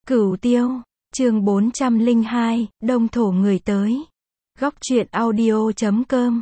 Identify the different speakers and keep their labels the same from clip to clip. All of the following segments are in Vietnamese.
Speaker 1: Cửu Tiêu, chương 402, Đông Thổ người tới. Góc truyện audio.com.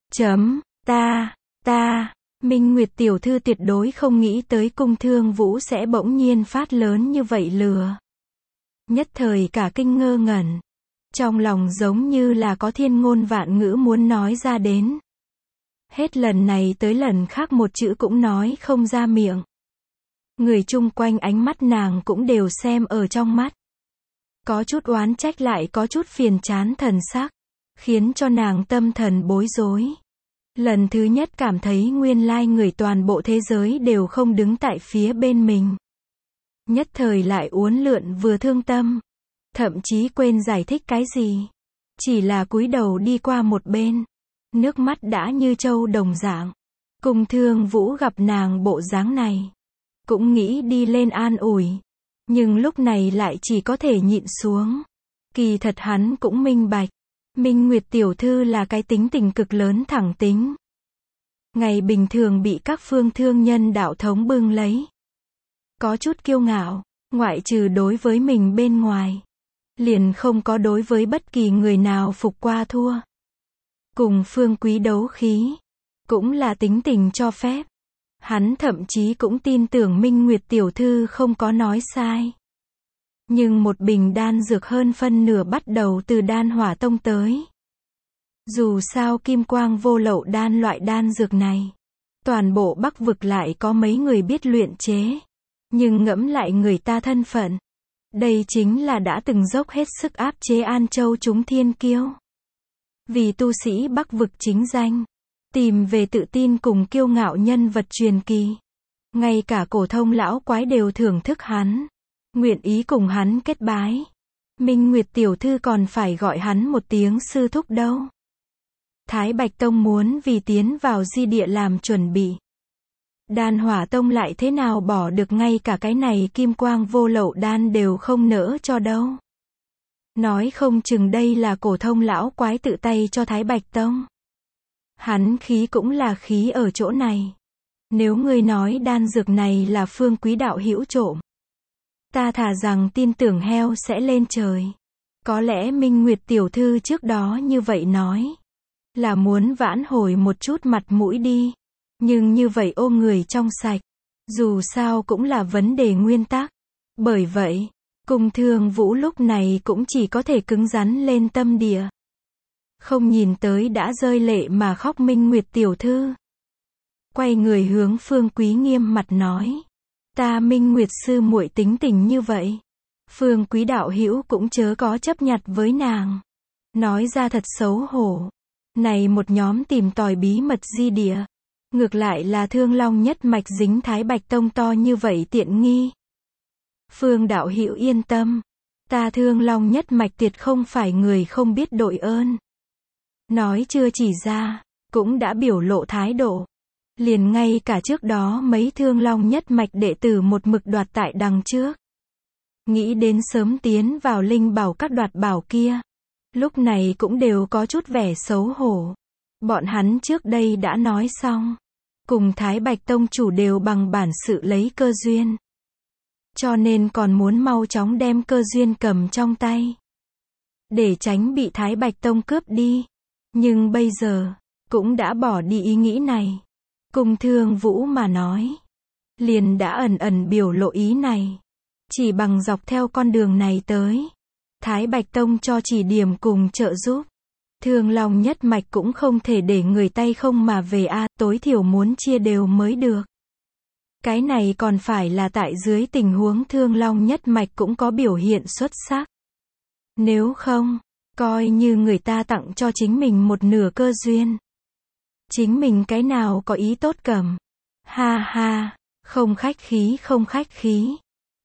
Speaker 1: Ta, Minh Nguyệt tiểu thư tuyệt đối không nghĩ tới Cung Thương Vũ sẽ bỗng nhiên phát lớn như vậy lừa. Nhất thời cả kinh ngơ ngẩn. Trong lòng giống như là có thiên ngôn vạn ngữ muốn nói ra đến. Hết lần này tới lần khác một chữ cũng nói không ra miệng. Người chung quanh ánh mắt nàng cũng đều xem ở trong mắt. Có chút oán trách lại có chút phiền chán thần sắc, khiến cho nàng tâm thần bối rối. Lần thứ nhất cảm thấy nguyên lai người toàn bộ thế giới đều không đứng tại phía bên mình. Nhất thời lại uốn lượn vừa thương tâm, thậm chí quên giải thích cái gì. Chỉ là cúi đầu đi qua một bên, nước mắt đã như trâu đồng dạng. Cung Thương Vũ gặp nàng bộ dáng này, cũng nghĩ đi lên an ủi, nhưng lúc này lại chỉ có thể nhịn xuống. Kỳ thật hắn cũng minh bạch, Minh Nguyệt tiểu thư là cái tính tình cực lớn thẳng tính. Ngày bình thường bị các phương thương nhân đạo thống bưng lấy. Có chút kiêu ngạo, ngoại trừ đối với mình bên ngoài. Liền không có đối với bất kỳ người nào phục qua thua. Cùng Phương Quý đấu khí, cũng là tính tình cho phép. Hắn thậm chí cũng tin tưởng Minh Nguyệt tiểu thư không có nói sai. Nhưng một bình đan dược hơn phân nửa bắt đầu từ Đan Hỏa Tông tới. Dù sao kim quang vô lậu đan loại đan dược này, toàn bộ Bắc vực lại có mấy người biết luyện chế. Nhưng ngẫm lại người ta thân phận, đây chính là đã từng dốc hết sức áp chế An Châu chúng thiên kiêu. Vì tu sĩ Bắc vực chính danh, tìm về tự tin cùng kiêu ngạo nhân vật truyền kỳ. Ngay cả cổ thông lão quái đều thưởng thức hắn, nguyện ý cùng hắn kết bái. Minh Nguyệt tiểu thư còn phải gọi hắn một tiếng sư thúc đâu. Thái Bạch Tông muốn vì tiến vào di địa làm chuẩn bị. Đan Hỏa Tông lại thế nào bỏ được ngay cả cái này kim quang vô lậu đan đều không nỡ cho đâu. Nói không chừng đây là cổ thông lão quái tự tay cho Thái Bạch Tông. Hắn khí cũng là khí ở chỗ này. Nếu ngươi nói đan dược này là Phương Quý đạo hữu trộm, ta thà rằng tin tưởng heo sẽ lên trời. Có lẽ Minh Nguyệt tiểu thư trước đó như vậy nói, là muốn vãn hồi một chút mặt mũi đi. Nhưng như vậy ôm người trong sạch, dù sao cũng là vấn đề nguyên tắc. Bởi vậy, Cung Thương Vũ lúc này cũng chỉ có thể cứng rắn lên tâm địa. Không nhìn tới đã rơi lệ mà khóc Minh Nguyệt tiểu thư. Quay người hướng Phương Quý nghiêm mặt nói. Ta Minh Nguyệt sư muội tính tình như vậy. Phương Quý đạo hữu cũng chớ có chấp nhặt với nàng. Nói ra thật xấu hổ. Này một nhóm tìm tòi bí mật di địa. Ngược lại là Thương Long nhất mạch dính Thái Bạch Tông to như vậy tiện nghi. Phương đạo hữu yên tâm. Ta Thương Long nhất mạch tuyệt không phải người không biết đội ơn. Nói chưa chỉ ra, cũng đã biểu lộ thái độ. Liền ngay cả trước đó mấy Thương Long nhất mạch đệ tử một mực đoạt tại đằng trước. Nghĩ đến sớm tiến vào linh bảo các đoạt bảo kia. Lúc này cũng đều có chút vẻ xấu hổ. Bọn hắn trước đây đã nói xong. Cùng Thái Bạch Tông chủ đều bằng bản sự lấy cơ duyên. Cho nên còn muốn mau chóng đem cơ duyên cầm trong tay. Để tránh bị Thái Bạch Tông cướp đi. Nhưng bây giờ, cũng đã bỏ đi ý nghĩ này. Cung Thương Vũ mà nói. Liền đã ẩn ẩn biểu lộ ý này. Chỉ bằng dọc theo con đường này tới. Thái Bạch Tông cho chỉ điểm cùng trợ giúp. Thương Long nhất mạch cũng không thể để người tay không mà về tối thiểu muốn chia đều mới được. Cái này còn phải là tại dưới tình huống Thương Long nhất mạch cũng có biểu hiện xuất sắc. Nếu không, coi như người ta tặng cho chính mình một nửa cơ duyên. Chính mình cái nào có ý tốt cầm. Ha ha, không khách khí không khách khí.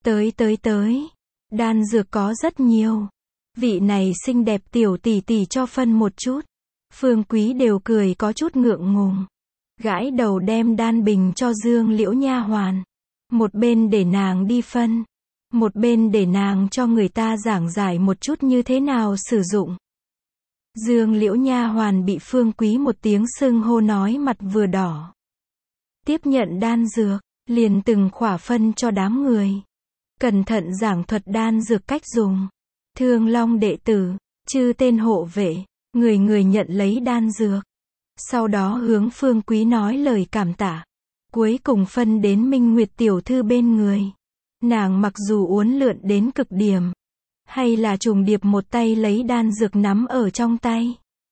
Speaker 1: Tới. Đan dược có rất nhiều. Vị này xinh đẹp tiểu tỷ tỷ cho phân một chút. Phương Quý đều cười có chút ngượng ngùng. Gãi đầu đem đan bình cho Dương Liễu nha hoàn. Một bên để nàng đi phân. Một bên để nàng cho người ta giảng giải một chút như thế nào sử dụng. Dương Liễu nha hoàn bị Phương Quý một tiếng xưng hô nói mặt vừa đỏ. Tiếp nhận đan dược, liền từng khỏa phân cho đám người. cẩn thận giảng thuật đan dược cách dùng. Thương Long đệ tử, chư tên hộ vệ, người người nhận lấy đan dược. Sau đó hướng Phương Quý nói lời cảm tạ. Cuối cùng phân đến Minh Nguyệt tiểu thư bên người. Nàng mặc dù uốn lượn đến cực điểm, hay là trùng điệp một tay lấy đan dược nắm ở trong tay.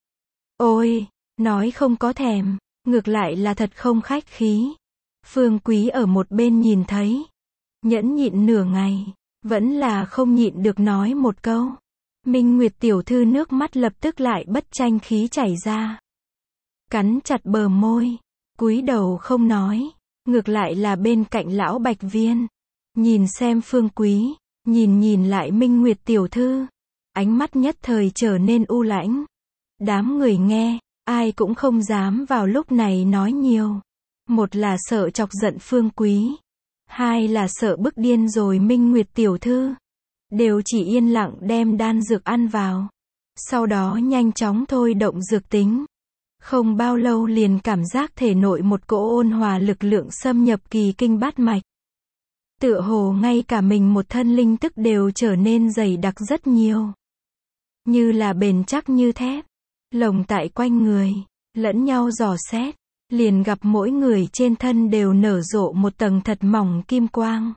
Speaker 1: Ôi, nói không có thèm, ngược lại là thật không khách khí. Phương Quý ở một bên nhìn thấy, nhẫn nhịn nửa ngày, vẫn là không nhịn được nói một câu. Minh Nguyệt tiểu thư nước mắt lập tức lại bất tranh khí chảy ra. Cắn chặt bờ môi, cúi đầu không nói, ngược lại là bên cạnh lão Bạch Viên. Nhìn xem Phương Quý, nhìn lại Minh Nguyệt tiểu thư, ánh mắt nhất thời trở nên u lãnh. Đám người nghe, ai cũng không dám vào lúc này nói nhiều. Một là sợ chọc giận Phương Quý, hai là sợ bức điên rồi Minh Nguyệt tiểu thư. Đều chỉ yên lặng đem đan dược ăn vào. Sau đó nhanh chóng thôi động dược tính. Không bao lâu liền cảm giác thể nội một cỗ ôn hòa lực lượng xâm nhập kỳ kinh bát mạch. Tựa hồ ngay cả mình một thân linh tức đều trở nên dày đặc rất nhiều. Như là bền chắc như thép. Lồng tại quanh người, lẫn nhau dò xét, liền gặp mỗi người trên thân đều nở rộ một tầng thật mỏng kim quang.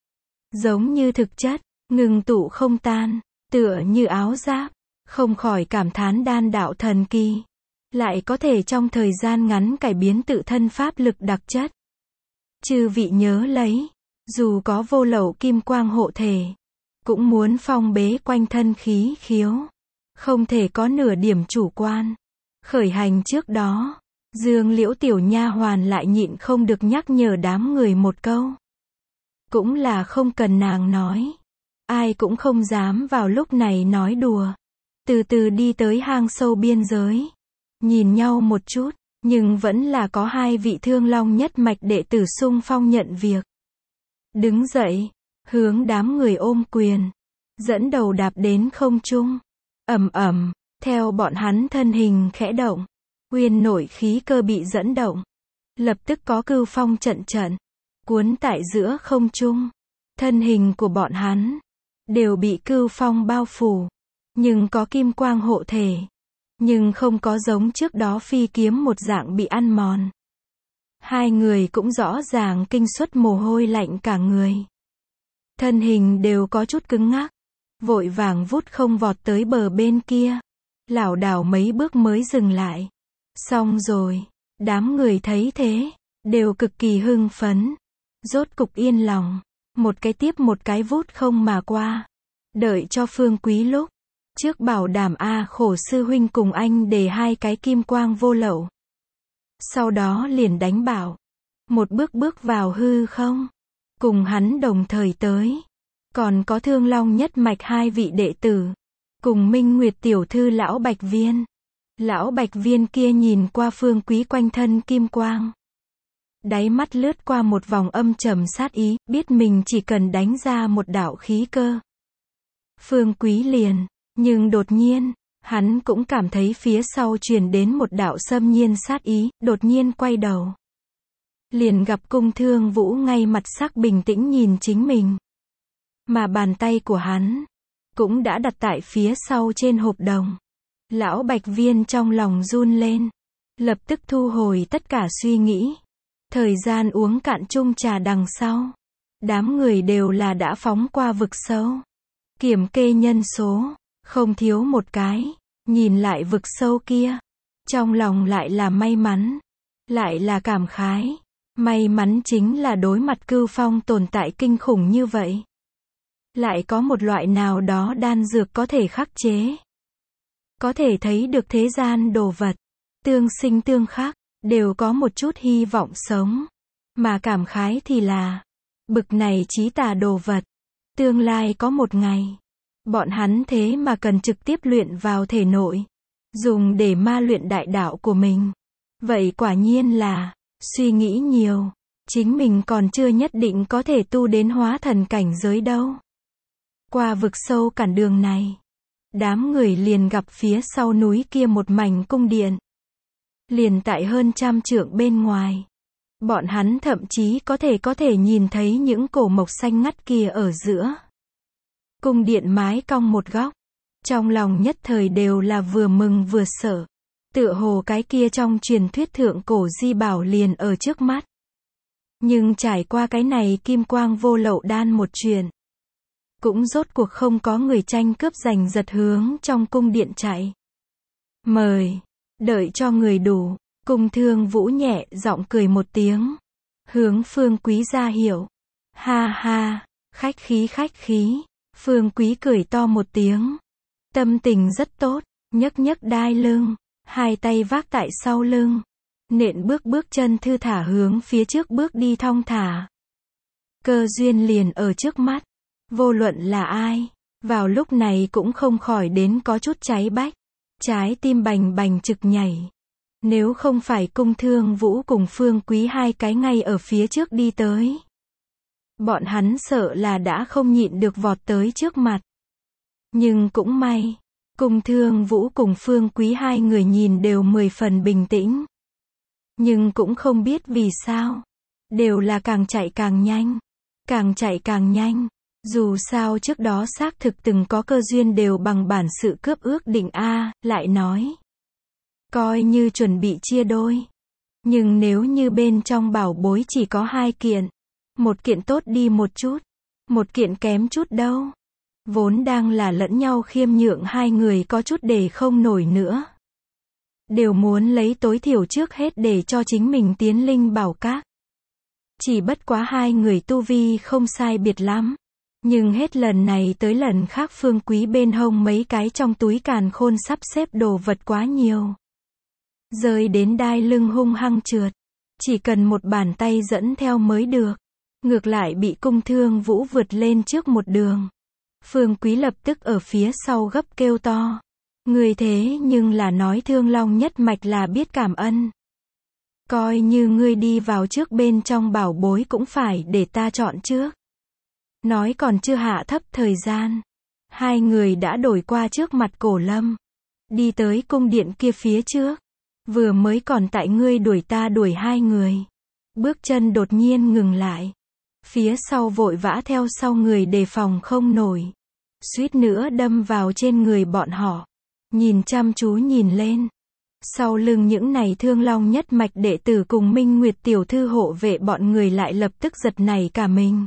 Speaker 1: Giống như thực chất, ngừng tụ không tan, tựa như áo giáp, không khỏi cảm thán đan đạo thần kỳ. Lại có thể trong thời gian ngắn cải biến tự thân pháp lực đặc chất. Chư vị nhớ lấy, dù có vô lậu kim quang hộ thể, cũng muốn phong bế quanh thân khí khiếu. Không thể có nửa điểm chủ quan. Khởi hành trước đó, Dương Liễu tiểu nha hoàn lại nhịn không được nhắc nhở đám người một câu. Cũng là không cần nàng nói. Ai cũng không dám vào lúc này nói đùa. Từ từ đi tới hang sâu biên giới. Nhìn nhau một chút, nhưng vẫn là có hai vị Thương Long nhất mạch đệ tử xung phong nhận việc. Đứng dậy, hướng đám người ôm quyền, dẫn đầu đạp đến không trung. Ầm ầm, theo bọn hắn thân hình khẽ động, uyên nội khí cơ bị dẫn động. Lập tức có cưu phong trận cuốn tại giữa không trung. Thân hình của bọn hắn đều bị cưu phong bao phủ, nhưng có kim quang hộ thể, nhưng không có giống trước đó phi kiếm một dạng bị ăn mòn. Hai người cũng rõ ràng kinh suất mồ hôi lạnh cả người. Thân hình đều có chút cứng ngắc, vội vàng vút không vọt tới bờ bên kia, lảo đảo mấy bước mới dừng lại. Xong rồi, đám người thấy thế, đều cực kỳ hưng phấn, rốt cục yên lòng, một cái tiếp một cái vút không mà qua. Đợi cho Phương Quý lúc trước bảo đảm khổ sư huynh cùng anh để hai cái kim quang vô lậu. Sau đó liền đánh bảo, một bước vào hư không, cùng hắn đồng thời tới. Còn có Thương Long nhất mạch hai vị đệ tử, cùng Minh Nguyệt tiểu thư lão Bạch Viên. Lão Bạch Viên kia nhìn qua Phương Quý quanh thân kim quang. Đáy mắt lướt qua một vòng âm trầm sát ý, biết mình chỉ cần đánh ra một đạo khí cơ. Phương Quý liền, nhưng đột nhiên, hắn cũng cảm thấy phía sau truyền đến một đạo xâm nhiên sát ý, đột nhiên quay đầu. Liền gặp Cung Thương Vũ ngay mặt sắc bình tĩnh nhìn chính mình. Mà bàn tay của hắn cũng đã đặt tại phía sau trên hộp đồng. Lão Bạch Viên trong lòng run lên, lập tức thu hồi tất cả suy nghĩ. Thời gian uống cạn chung trà đằng sau, đám người đều là đã phóng qua vực sâu. Kiểm kê nhân số, không thiếu một cái. Nhìn lại vực sâu kia, trong lòng lại là may mắn, lại là cảm khái. May mắn chính là đối mặt cưu phong tồn tại kinh khủng như vậy. Lại có một loại nào đó đan dược có thể khắc chế. Có thể thấy được thế gian đồ vật, tương sinh tương khắc, đều có một chút hy vọng sống. Mà cảm khái thì là, bực này chí tà đồ vật, tương lai có một ngày, bọn hắn thế mà cần trực tiếp luyện vào thể nội, dùng để ma luyện đại đạo của mình. Vậy quả nhiên là, suy nghĩ nhiều, chính mình còn chưa nhất định có thể tu đến hóa thần cảnh giới đâu. Qua vực sâu cản đường này, đám người liền gặp phía sau núi kia một mảnh cung điện. Liền tại hơn 100 trượng bên ngoài, Bọn hắn thậm chí có thể nhìn thấy những cổ mộc xanh ngắt kia ở giữa cung điện mái cong một góc. Trong lòng nhất thời đều là vừa mừng vừa sợ. Tựa hồ cái kia trong truyền thuyết thượng cổ di bảo liền ở trước mắt. Nhưng trải qua cái này kim quang vô lậu đan một chuyện, cũng rốt cuộc không có người tranh cướp giành giật hướng trong cung điện chạy. Mời, đợi cho người đủ, Cung Thương Vũ nhẹ giọng cười một tiếng, hướng Phương Quý ra hiệu. Ha ha, khách khí, Phương Quý cười to một tiếng. Tâm tình rất tốt, nhấc đai lưng, hai tay vác tại sau lưng, nện bước chân thư thả hướng phía trước bước đi thong thả. Cơ duyên liền ở trước mắt, vô luận là ai, vào lúc này cũng không khỏi đến có chút cháy bách, trái tim bành bành trực nhảy. Nếu không phải Cung Thương Vũ cùng Phương Quý hai cái ngay ở phía trước đi tới, bọn hắn sợ là đã không nhịn được vọt tới trước mặt. Nhưng cũng may, Cung Thương Vũ cùng Phương Quý hai người nhìn đều 10 phần bình tĩnh. Nhưng cũng không biết vì sao, đều là càng chạy càng nhanh, càng chạy càng nhanh. Dù sao trước đó xác thực từng có cơ duyên đều bằng bản sự cướp ước định A, lại nói. Coi như chuẩn bị chia đôi. Nhưng nếu như bên trong bảo bối chỉ có 2 kiện, một kiện tốt đi một chút, một kiện kém chút đâu. Vốn đang là lẫn nhau khiêm nhượng hai người có chút để không nổi nữa. Đều muốn lấy tối thiểu trước hết để cho chính mình tiến linh bảo các. Chỉ bất quá hai người tu vi không sai biệt lắm. Nhưng hết lần này tới lần khác Phương Quý bên hông mấy cái trong túi càn khôn sắp xếp đồ vật quá nhiều. Rơi đến đai lưng hung hăng trượt. Chỉ cần một bàn tay dẫn theo mới được. Ngược lại bị Cung Thương Vũ vượt lên trước một đường. Phương Quý lập tức ở phía sau gấp kêu to. Người thế nhưng là nói Thương Long nhất mạch là biết cảm ơn. Coi như ngươi đi vào trước bên trong bảo bối cũng phải để ta chọn trước. Nói còn chưa hạ thấp thời gian. Hai người đã đổi qua trước mặt Cổ Lâm. Đi tới cung điện kia phía trước. Vừa mới còn tại ngươi đuổi ta đuổi hai người. Bước chân đột nhiên ngừng lại. Phía sau vội vã theo sau người đề phòng không nổi. Suýt nữa đâm vào trên người bọn họ. Nhìn chăm chú nhìn lên. Sau lưng những này Thương Long nhất mạch đệ tử cùng Minh Nguyệt tiểu thư hộ vệ bọn người lại lập tức giật nảy cả mình.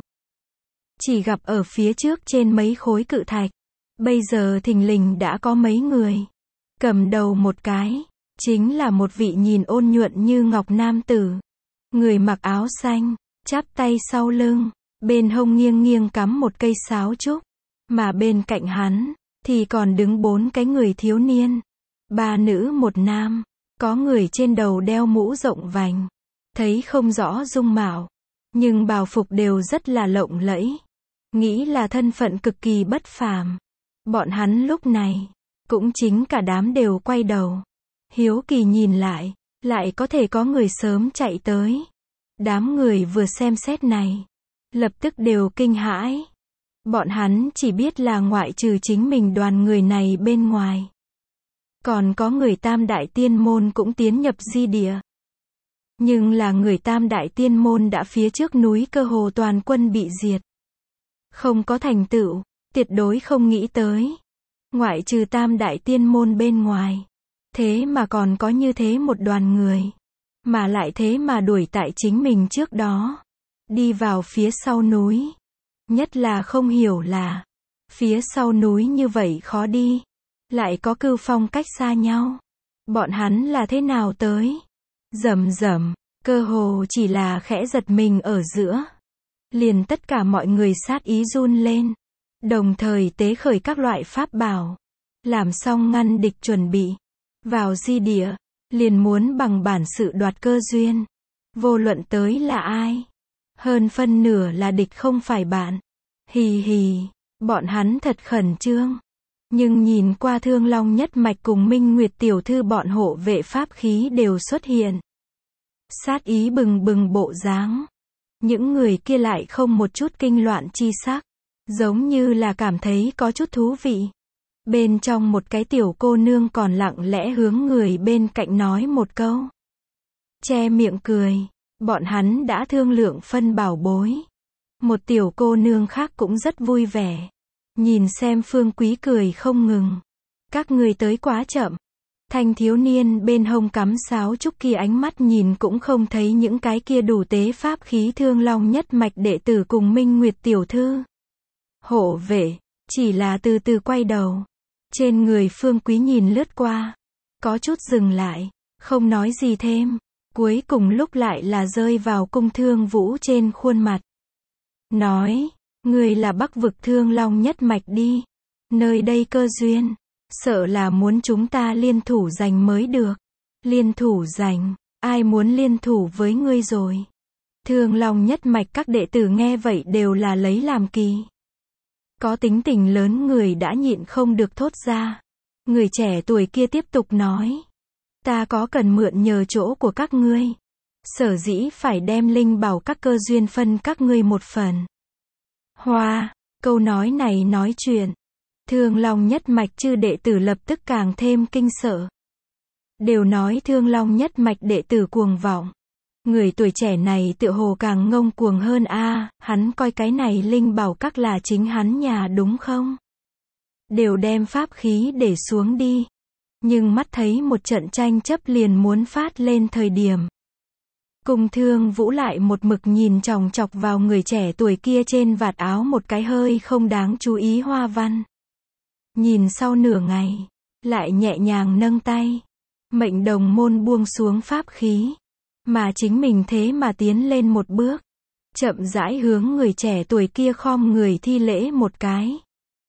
Speaker 1: Chỉ gặp ở phía trước trên mấy khối cự thạch. Bây giờ thình lình đã có mấy người. Cầm đầu một cái. Chính là một vị nhìn ôn nhuận như ngọc nam tử. Người mặc áo xanh. Chắp tay sau lưng. Bên hông nghiêng nghiêng cắm một cây sáo trúc. Mà bên cạnh hắn. Thì còn đứng 4 cái người thiếu niên. 3 nữ 1 nam. Có người trên đầu đeo mũ rộng vành. Thấy không rõ dung mạo. Nhưng bào phục đều rất là lộng lẫy. Nghĩ là thân phận cực kỳ bất phàm. Bọn hắn lúc này. Cũng chính cả đám đều quay đầu. Hiếu kỳ nhìn lại có thể có người sớm chạy tới. Đám người vừa xem xét này. Lập tức đều kinh hãi. Bọn hắn chỉ biết là ngoại trừ chính mình đoàn người này bên ngoài. Còn có người Tam Đại Tiên Môn cũng tiến nhập di địa. Nhưng là người Tam Đại Tiên Môn đã phía trước núi cơ hồ toàn quân bị diệt. Không có thành tựu, tuyệt đối không nghĩ tới. Ngoại trừ Tam Đại Tiên Môn bên ngoài. Thế mà còn có như thế một đoàn người. Mà lại thế mà đuổi tại chính mình trước đó. Đi vào phía sau núi. Nhất là không hiểu là. Phía sau núi như vậy khó đi. Lại có cưu phong cách xa nhau. Bọn hắn là thế nào tới? Rầm rầm, cơ hồ chỉ là khẽ giật mình ở giữa. Liền tất cả mọi người sát ý run lên. Đồng thời tế khởi các loại pháp bảo. Làm xong ngăn địch chuẩn bị. Vào di địa. Liền muốn bằng bản sự đoạt cơ duyên. Vô luận tới là ai. Hơn phân nửa là địch không phải bạn. Hì hì. Bọn hắn thật khẩn trương. Nhưng nhìn qua Thương Long nhất mạch cùng Minh Nguyệt tiểu thư bọn hộ vệ pháp khí đều xuất hiện. Sát ý bừng bừng bộ dáng. Những người kia lại không một chút kinh loạn chi sắc. Giống như là cảm thấy có chút thú vị. Bên trong một cái tiểu cô nương còn lặng lẽ hướng người bên cạnh nói một câu. Che miệng cười. Bọn hắn đã thương lượng phân bảo bối. Một tiểu cô nương khác cũng rất vui vẻ. Nhìn xem Phương Quý cười không ngừng. Các ngươi tới quá chậm. Thanh thiếu niên bên hông cắm sáo trúc kia ánh mắt nhìn cũng không thấy những cái kia đủ tế pháp khí Thương Long nhất mạch đệ tử cùng Minh Nguyệt tiểu thư. Hộ vệ, chỉ là từ từ quay đầu. Trên người Phương Quý nhìn lướt qua. Có chút dừng lại, không nói gì thêm. Cuối cùng lúc lại là rơi vào Cung Thương Vũ trên khuôn mặt. Nói, người là Bắc vực Thương Long nhất mạch đi. Nơi đây cơ duyên. Sợ là muốn chúng ta liên thủ giành mới được. Liên thủ giành, ai muốn liên thủ với ngươi rồi? Thương Long nhất mạch các đệ tử nghe vậy đều là lấy làm kỳ. Có tính tình lớn người đã nhịn không được thốt ra. Người trẻ tuổi kia tiếp tục nói. Ta có cần mượn nhờ chỗ của các ngươi. Sở dĩ phải đem linh bảo các cơ duyên phân các ngươi một phần. Hoa, câu nói này nói chuyện. Thương Long nhất mạch chư đệ tử lập tức càng thêm kinh sợ. Đều nói Thương Long nhất mạch đệ tử cuồng vọng. Người tuổi trẻ này tựa hồ càng ngông cuồng hơn a, hắn coi cái này linh bảo các là chính hắn nhà đúng không? Đều đem pháp khí để xuống đi. Nhưng mắt thấy một trận tranh chấp liền muốn phát lên thời điểm. Cung Thương Vũ lại một mực nhìn chòng chọc vào người trẻ tuổi kia trên vạt áo một cái hơi không đáng chú ý hoa văn. Nhìn sau nửa ngày, lại nhẹ nhàng nâng tay. Mệnh đồng môn buông xuống pháp khí. Mà chính mình thế mà tiến lên một bước. Chậm rãi hướng người trẻ tuổi kia khom người thi lễ một cái.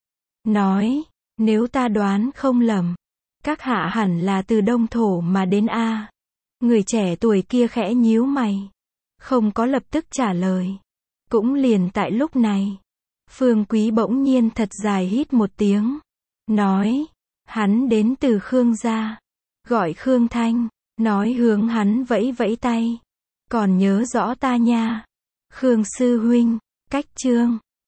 Speaker 1: Nói, nếu ta đoán không lầm, các hạ hẳn là từ Đông Thổ mà đến a. Người trẻ tuổi kia khẽ nhíu mày. Không có lập tức trả lời. Cũng liền tại lúc này. Phương Quý bỗng nhiên thật dài hít một tiếng. Nói, hắn đến từ Khương gia. Gọi Khương Thanh. Nói hướng hắn vẫy vẫy tay. Còn nhớ rõ ta nha. Khương sư huynh, cách chương.